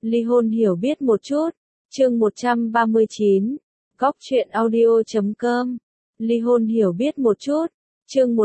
Ly hôn hiểu biết một chút. Chương 139. Góc truyện audio.com. Ly hôn hiểu biết một chút. Chương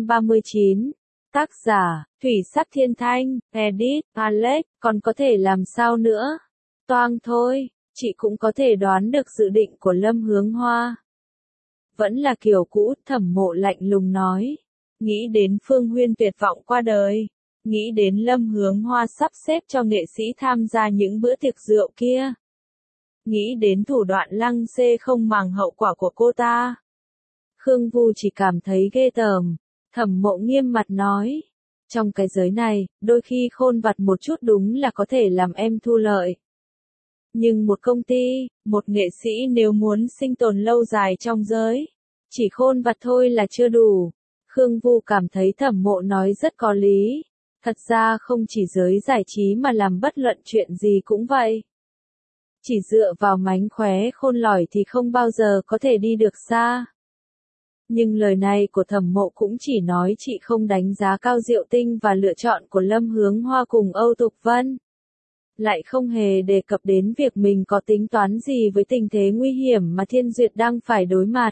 139. Tác giả, Thủy Sắc Thiên Thanh, edit, Alex, còn có thể làm sao nữa? Toang thôi, chị cũng có thể đoán được dự định của Lâm Hướng Hoa. Vẫn là kiểu cũ, Thẩm Mộ lạnh lùng nói. Nghĩ đến Phương Huyên tuyệt vọng qua đời. Nghĩ đến Lâm Hướng Hoa sắp xếp cho nghệ sĩ tham gia những bữa tiệc rượu kia. Nghĩ đến thủ đoạn lăng xê không màng hậu quả của cô ta. Khương Vu chỉ cảm thấy ghê tởm. Thẩm Mộ nghiêm mặt nói. Trong cái giới này, đôi khi khôn vặt một chút đúng là có thể làm em thu lợi. Nhưng một công ty, một nghệ sĩ nếu muốn sinh tồn lâu dài trong giới, chỉ khôn vặt thôi là chưa đủ. Khương Vu cảm thấy Thẩm Mộ nói rất có lý. Thật ra không chỉ giới giải trí mà làm bất luận chuyện gì cũng vậy. Chỉ dựa vào mánh khóe khôn lỏi thì không bao giờ có thể đi được xa. Nhưng lời này của Thẩm Mộ cũng chỉ nói chị không đánh giá cao Diệu Tinh và lựa chọn của Lâm Hướng Hoa cùng Âu Tục Vân. Lại không hề đề cập đến việc mình có tính toán gì với tình thế nguy hiểm mà Thiên Duyệt đang phải đối mặt.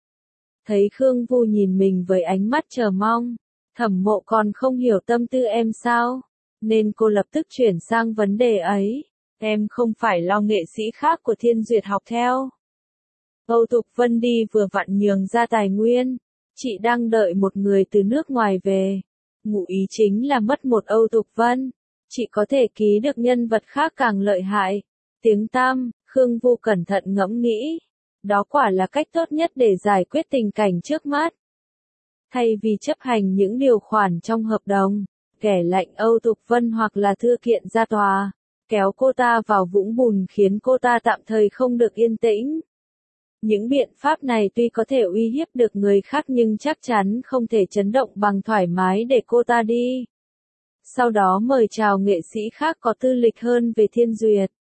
Thấy Khương Vu nhìn mình với ánh mắt chờ mong, Thẩm Mộ còn không hiểu tâm tư em sao, nên cô lập tức chuyển sang vấn đề ấy. Em không phải lo nghệ sĩ khác của Thiên Duyệt học theo. Âu Tục Vân đi vừa vặn nhường ra tài nguyên, chị đang đợi một người từ nước ngoài về. Ngụ ý chính là mất một Âu Tục Vân, chị có thể ký được nhân vật khác càng lợi hại. Tiếng tăm, Khương Vu cẩn thận ngẫm nghĩ. Đó quả là cách tốt nhất để giải quyết tình cảnh trước mắt. Thay vì chấp hành những điều khoản trong hợp đồng, kẻ lạnh Âu Tục Vân hoặc là thư kiện ra tòa, kéo cô ta vào vũng bùn khiến cô ta tạm thời không được yên tĩnh. Những biện pháp này tuy có thể uy hiếp được người khác nhưng chắc chắn không thể chấn động bằng thoải mái để cô ta đi. Sau đó mời chào nghệ sĩ khác có tư lịch hơn về Thiên Duyệt.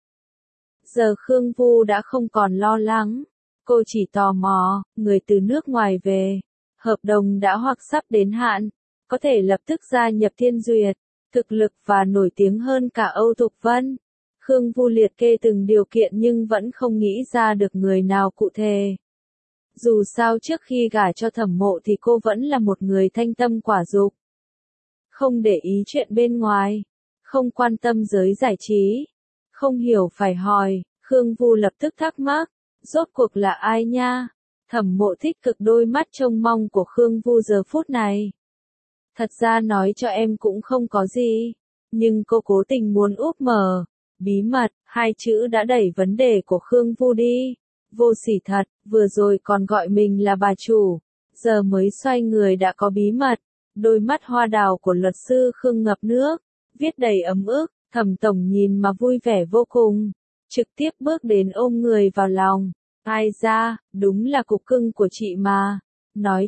Giờ Khương Vu đã không còn lo lắng. Cô chỉ tò mò, người từ nước ngoài về. Hợp đồng đã hoặc sắp đến hạn. Có thể lập tức gia nhập Thiên Duyệt. Thực lực và nổi tiếng hơn cả Âu Tục Vân. Khương Vu liệt kê từng điều kiện nhưng vẫn không nghĩ ra được người nào cụ thể. Dù sao trước khi gả cho Thẩm Mộ thì cô vẫn là một người thanh tâm quả dục. Không để ý chuyện bên ngoài. Không quan tâm giới giải trí. Không hiểu phải hỏi, Khương Vu lập tức thắc mắc. Rốt cuộc là ai nha? Thẩm Mộ thích cực đôi mắt trông mong của Khương Vu giờ phút này. Thật ra nói cho em cũng không có gì. Nhưng cô cố tình muốn úp mở. Bí mật, hai chữ đã đẩy vấn đề của Khương Vu đi. Vô sỉ thật, vừa rồi còn gọi mình là bà chủ. Giờ mới xoay người đã có bí mật. Đôi mắt hoa đào của luật sư Khương ngập nước. Viết đầy ấm ức, Thẩm tổng nhìn mà vui vẻ vô cùng. Trực tiếp bước đến ôm người vào lòng. Ai ra, đúng là cục cưng của chị mà. Nói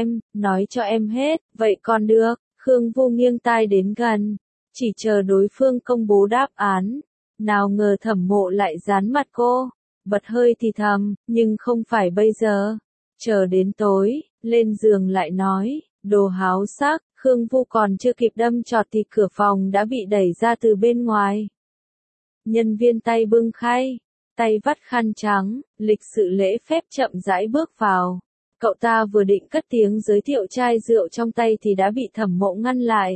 cho em hết, vậy còn được. Khương Vu nghiêng tai đến gần. Chỉ chờ đối phương công bố đáp án. Nào ngờ Thẩm Mộ lại dán mặt cô. Bật hơi thì thầm, nhưng không phải bây giờ. Chờ đến tối, lên giường lại nói, đồ háo sắc. Khương Vu còn chưa kịp đâm chọt thì cửa phòng đã bị đẩy ra từ bên ngoài. Nhân viên tay bưng khay, tay vắt khăn trắng, lịch sự lễ phép chậm rãi bước vào. Cậu ta vừa định cất tiếng giới thiệu chai rượu trong tay thì đã bị Thẩm Mộ ngăn lại.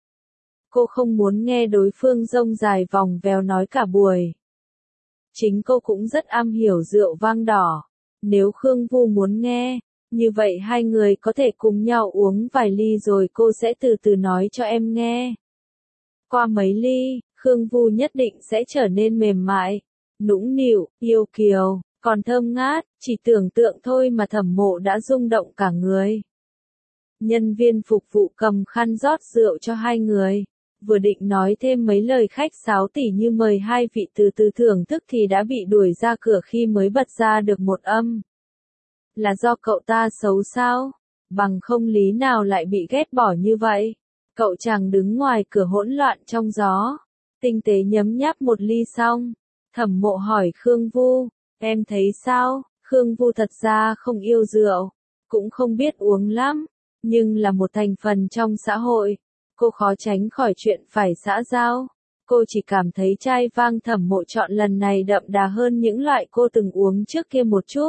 Cô không muốn nghe đối phương rông dài vòng vèo nói cả buổi. Chính cô cũng rất am hiểu rượu vang đỏ. Nếu Khương Vu muốn nghe, như vậy hai người có thể cùng nhau uống vài ly rồi cô sẽ từ từ nói cho em nghe. Qua mấy ly, Khương Vu nhất định sẽ trở nên mềm mại, nũng nịu, yêu kiều, còn thơm ngát, chỉ tưởng tượng thôi mà Thẩm Mộ đã rung động cả người. Nhân viên phục vụ cầm khăn rót rượu cho hai người. Vừa định nói thêm mấy lời khách sáo tỉ như mời hai vị từ từ thưởng thức thì đã bị đuổi ra cửa khi mới bật ra được một âm. Là do cậu ta xấu sao? Bằng không lý nào lại bị ghét bỏ như vậy? Cậu chàng đứng ngoài cửa hỗn loạn trong gió. Tinh tế nhấm nháp một ly xong. Thẩm Mộ hỏi Khương Vu, em thấy sao? Khương Vu thật ra không yêu rượu. Cũng không biết uống lắm. Nhưng là một thành phần trong xã hội. Cô khó tránh khỏi chuyện phải xã giao. Cô chỉ cảm thấy chai vang Thẩm Mộ chọn lần này đậm đà hơn những loại cô từng uống trước kia một chút.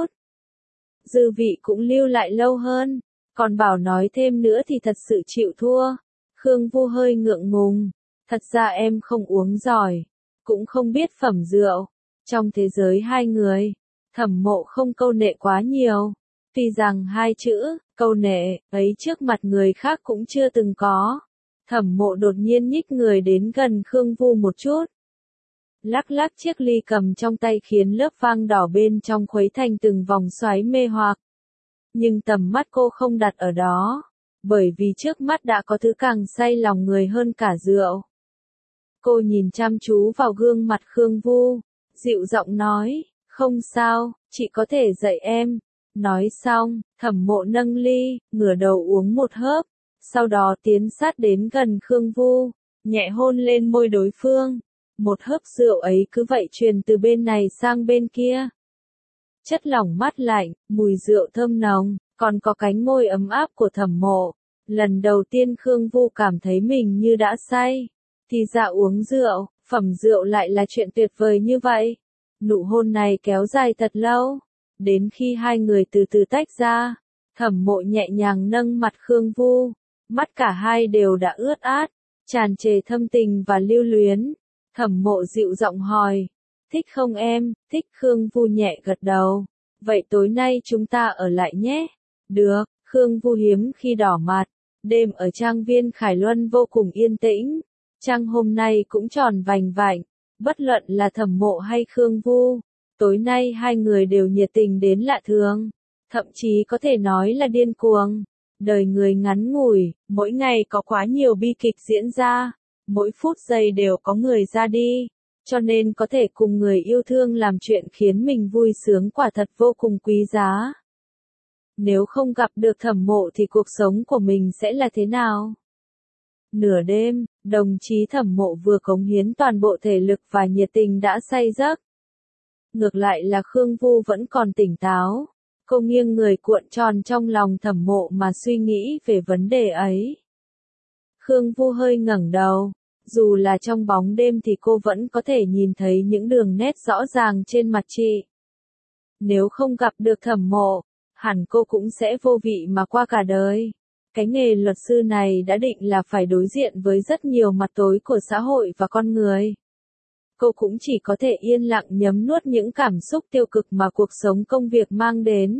Dư vị cũng lưu lại lâu hơn, còn bảo nói thêm nữa thì thật sự chịu thua. Khương Vu hơi ngượng ngùng, thật ra em không uống giỏi, cũng không biết phẩm rượu. Trong thế giới hai người, Thẩm Mộ không câu nệ quá nhiều. Tuy rằng hai chữ, câu nệ, ấy trước mặt người khác cũng chưa từng có. Thẩm Mộ đột nhiên nhích người đến gần Khương Vu một chút. Lắc lắc chiếc ly cầm trong tay khiến lớp vang đỏ bên trong khuấy thành từng vòng xoáy mê hoặc. Nhưng tầm mắt cô không đặt ở đó, bởi vì trước mắt đã có thứ càng say lòng người hơn cả rượu. Cô nhìn chăm chú vào gương mặt Khương Vu, dịu giọng nói, không sao, chị có thể dạy em. Nói xong, Thẩm Mộ nâng ly, ngửa đầu uống một hớp, sau đó tiến sát đến gần Khương Vu, nhẹ hôn lên môi đối phương. Một hớp rượu ấy cứ vậy truyền từ bên này sang bên kia. Chất lỏng mát lạnh, mùi rượu thơm nồng, còn có cánh môi ấm áp của Thẩm Mộ. Lần đầu tiên Khương Vu cảm thấy mình như đã say. Thì ra uống rượu, phẩm rượu lại là chuyện tuyệt vời như vậy. Nụ hôn này kéo dài thật lâu. Đến khi hai người từ từ tách ra, Thẩm Mộ nhẹ nhàng nâng mặt Khương Vu. Mắt cả hai đều đã ướt át, tràn trề thâm tình và lưu luyến. Thẩm Mộ dịu giọng hỏi, thích không em? Thích. Khương Vu nhẹ gật đầu. Vậy tối nay chúng ta ở lại nhé. Được. Khương Vu hiếm khi đỏ mặt. Đêm ở trang viên Khải Luân vô cùng yên tĩnh. Trăng hôm nay cũng tròn vành vạnh. Bất luận là Thẩm Mộ hay Khương Vu, tối nay hai người đều nhiệt tình đến lạ thường. Thậm chí có thể nói là điên cuồng. Đời người ngắn ngủi, mỗi ngày có quá nhiều bi kịch diễn ra. Mỗi phút giây đều có người ra đi. Cho nên có thể cùng người yêu thương làm chuyện khiến mình vui sướng quả thật vô cùng quý giá. Nếu không gặp được Thẩm Mộ thì cuộc sống của mình sẽ là thế nào? Nửa đêm, đồng chí Thẩm Mộ vừa cống hiến toàn bộ thể lực và nhiệt tình đã say giấc. Ngược lại là Khương Vu vẫn còn tỉnh táo. Cô nghiêng người cuộn tròn trong lòng Thẩm Mộ mà suy nghĩ về vấn đề ấy. Khương Vu hơi ngẩng đầu. Dù là trong bóng đêm thì cô vẫn có thể nhìn thấy những đường nét rõ ràng trên mặt chị. Nếu không gặp được Thẩm Mộ, hẳn cô cũng sẽ vô vị mà qua cả đời. Cái nghề luật sư này đã định là phải đối diện với rất nhiều mặt tối của xã hội và con người. Cô cũng chỉ có thể yên lặng nhấm nuốt những cảm xúc tiêu cực mà cuộc sống công việc mang đến.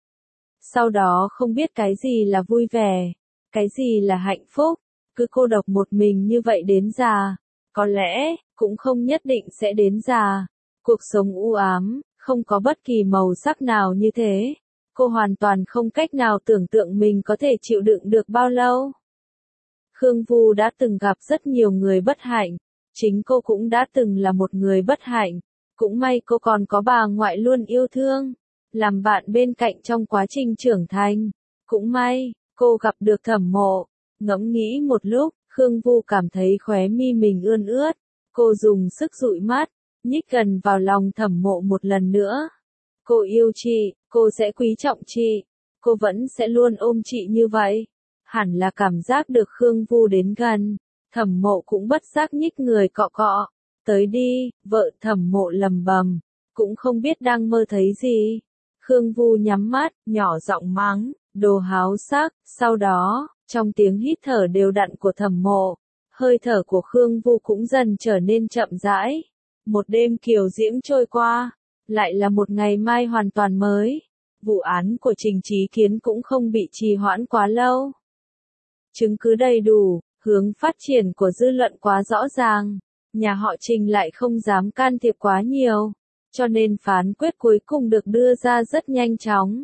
Sau đó không biết cái gì là vui vẻ, cái gì là hạnh phúc, cứ cô độc một mình như vậy đến già. Có lẽ, cũng không nhất định sẽ đến già. Cuộc sống u ám, không có bất kỳ màu sắc nào như thế. Cô hoàn toàn không cách nào tưởng tượng mình có thể chịu đựng được bao lâu. Khương Vu đã từng gặp rất nhiều người bất hạnh. Chính cô cũng đã từng là một người bất hạnh. Cũng may cô còn có bà ngoại luôn yêu thương, làm bạn bên cạnh trong quá trình trưởng thành. Cũng may, cô gặp được Thẩm Mộ. Ngẫm nghĩ một lúc, Khương Vu cảm thấy khóe mi mình ươn ướt. Cô dùng sức dụi mắt, nhích gần vào lòng Thẩm Mộ một lần nữa. Cô yêu chị, cô sẽ quý trọng chị. Cô vẫn sẽ luôn ôm chị như vậy. Hẳn là cảm giác được Khương Vu đến gần. Thẩm Mộ cũng bất giác nhích người cọ cọ. Tới đi, vợ. Thẩm Mộ lầm bầm. Cũng không biết đang mơ thấy gì. Khương Vu nhắm mắt, nhỏ giọng mắng, đồ háo sắc. Sau đó, trong tiếng hít thở đều đặn của Thẩm Mộ, hơi thở của Khương Vu cũng dần trở nên chậm rãi. Một đêm kiều diễm trôi qua, lại là một ngày mai hoàn toàn mới. Vụ án của Trình Chí Kiến cũng không bị trì hoãn quá lâu. Chứng cứ đầy đủ, hướng phát triển của dư luận quá rõ ràng. Nhà họ Trình lại không dám can thiệp quá nhiều, cho nên phán quyết cuối cùng được đưa ra rất nhanh chóng.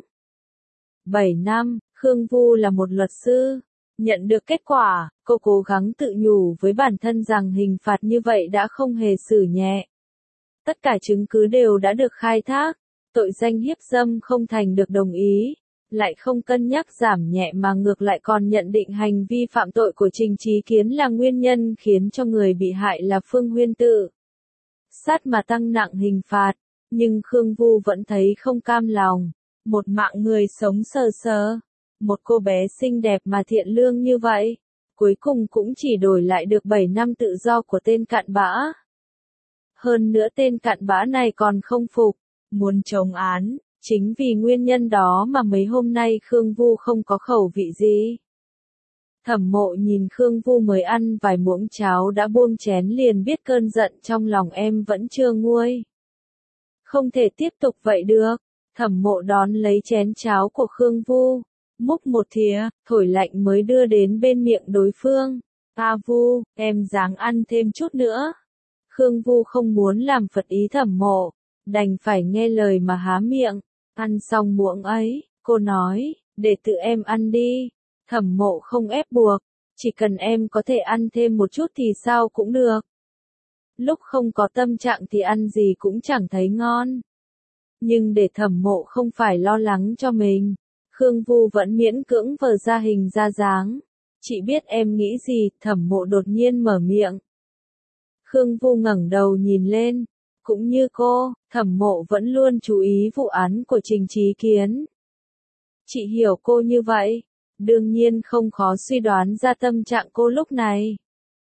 7 năm, Khương Vu là một luật sư. Nhận được kết quả, cô cố gắng tự nhủ với bản thân rằng hình phạt như vậy đã không hề xử nhẹ. Tất cả chứng cứ đều đã được khai thác, tội danh hiếp dâm không thành được đồng ý, lại không cân nhắc giảm nhẹ mà ngược lại còn nhận định hành vi phạm tội của Trình Chí Kiến là nguyên nhân khiến cho người bị hại là Phương Huyên Tự sát mà tăng nặng hình phạt, nhưng Khương Vu vẫn thấy không cam lòng. Một mạng người sống sờ sờ, một cô bé xinh đẹp mà thiện lương như vậy, cuối cùng cũng chỉ đổi lại được 7 năm tự do của tên cặn bã. Hơn nữa tên cặn bã này còn không phục, muốn chống án, chính vì nguyên nhân đó mà mấy hôm nay Khương Vu không có khẩu vị gì. Thẩm Mộ nhìn Khương Vu mới ăn vài muỗng cháo đã buông chén liền biết cơn giận trong lòng em vẫn chưa nguôi. Không thể tiếp tục vậy được. Thẩm Mộ đón lấy chén cháo của Khương Vu, múc một thìa, thổi lạnh mới đưa đến bên miệng đối phương. A Vu, em ráng ăn thêm chút nữa. Khương Vu không muốn làm phật ý Thẩm Mộ, đành phải nghe lời mà há miệng. Ăn xong muỗng ấy, cô nói, để tự em ăn đi. Thẩm Mộ không ép buộc, chỉ cần em có thể ăn thêm một chút thì sao cũng được. Lúc không có tâm trạng thì ăn gì cũng chẳng thấy ngon. Nhưng để Thẩm Mộ không phải lo lắng cho mình, Khương Vu vẫn miễn cưỡng vờ ra hình ra dáng. Chị biết em nghĩ gì, Thẩm Mộ đột nhiên mở miệng. Khương Vu ngẩng đầu nhìn lên, cũng như cô, Thẩm Mộ vẫn luôn chú ý vụ án của Trình Chí Kiến. Chị hiểu cô như vậy, đương nhiên không khó suy đoán ra tâm trạng cô lúc này.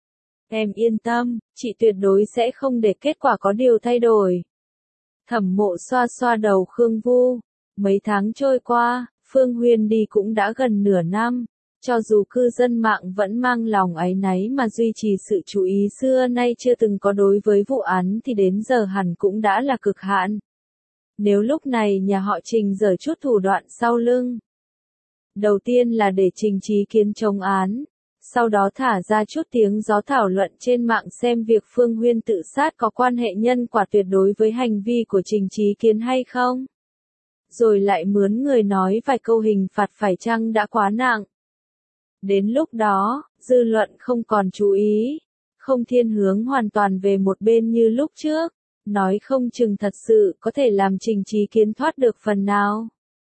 Em yên tâm, chị tuyệt đối sẽ không để kết quả có điều thay đổi. Thẩm Mộ xoa xoa đầu Khương Vu. Mấy tháng trôi qua, Phương Huyền đi cũng đã gần nửa năm. Cho dù cư dân mạng vẫn mang lòng áy náy mà duy trì sự chú ý xưa nay chưa từng có đối với vụ án thì đến giờ hẳn cũng đã là cực hạn. Nếu lúc này nhà họ Trình giở chút thủ đoạn sau lưng. Đầu tiên là để Trình Chí Kiến chống án. Sau đó thả ra chút tiếng gió thảo luận trên mạng xem việc Phương Huyền tự sát có quan hệ nhân quả tuyệt đối với hành vi của Trình Chí Kiến hay không. Rồi lại mướn người nói vài câu hình phạt phải chăng đã quá nặng. Đến lúc đó, dư luận không còn chú ý, không thiên hướng hoàn toàn về một bên như lúc trước, nói không chừng thật sự có thể làm Trình Chí Kiến thoát được phần nào.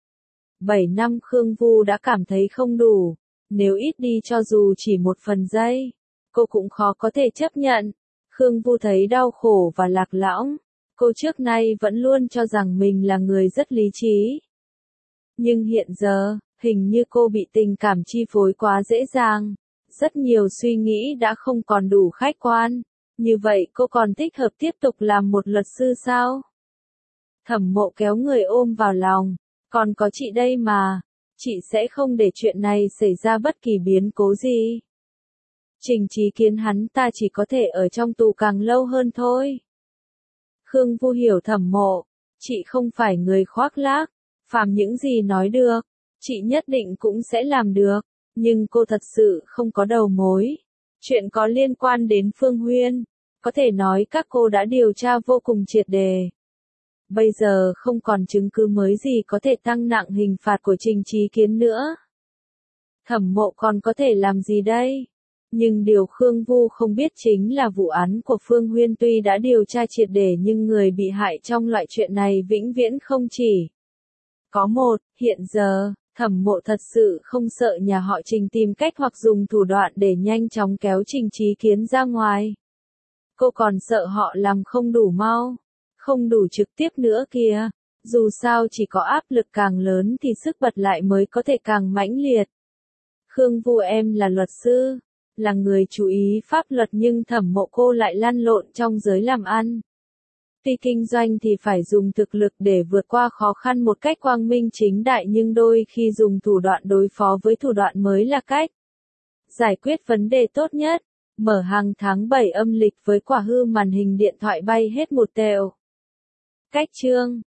7 năm Khương Vu đã cảm thấy không đủ, nếu ít đi cho dù chỉ một phần giây, cô cũng khó có thể chấp nhận. Khương Vu thấy đau khổ và lạc lõng, cô trước nay vẫn luôn cho rằng mình là người rất lý trí. Nhưng hiện giờ, hình như cô bị tình cảm chi phối quá dễ dàng, rất nhiều suy nghĩ đã không còn đủ khách quan, như vậy cô còn thích hợp tiếp tục làm một luật sư sao? Thẩm Mộ kéo người ôm vào lòng, còn có chị đây mà, chị sẽ không để chuyện này xảy ra bất kỳ biến cố gì. Trình Chí Kiến hắn ta chỉ có thể ở trong tù càng lâu hơn thôi. Khương Vu hiểu Thẩm Mộ, chị không phải người khoác lác, phàm những gì nói được, chị nhất định cũng sẽ làm được, nhưng cô thật sự không có đầu mối. Chuyện có liên quan đến Phương Huyền, có thể nói các cô đã điều tra vô cùng triệt đề. Bây giờ không còn chứng cứ mới gì có thể tăng nặng hình phạt của Trình Chí Kiến nữa. Thẩm Mộ còn có thể làm gì đây? Nhưng điều Khương Vu không biết chính là vụ án của Phương Huyền tuy đã điều tra triệt để nhưng người bị hại trong loại chuyện này vĩnh viễn không chỉ có một. Hiện giờ, Thẩm Mộ thật sự không sợ nhà họ Trình tìm cách hoặc dùng thủ đoạn để nhanh chóng kéo Trình Chí Kiến ra ngoài. Cô còn sợ họ làm không đủ mau, không đủ trực tiếp nữa kìa. Dù sao chỉ có áp lực càng lớn thì sức bật lại mới có thể càng mãnh liệt. Khương Vu em là luật sư, là người chú ý pháp luật nhưng Thẩm Mộ cô lại lăn lộn trong giới làm ăn. Tuy kinh doanh thì phải dùng thực lực để vượt qua khó khăn một cách quang minh chính đại nhưng đôi khi dùng thủ đoạn đối phó với thủ đoạn mới là cách giải quyết vấn đề tốt nhất. Mở hàng tháng 7 âm lịch với quả hư màn hình điện thoại bay hết một tẹo. Cách chương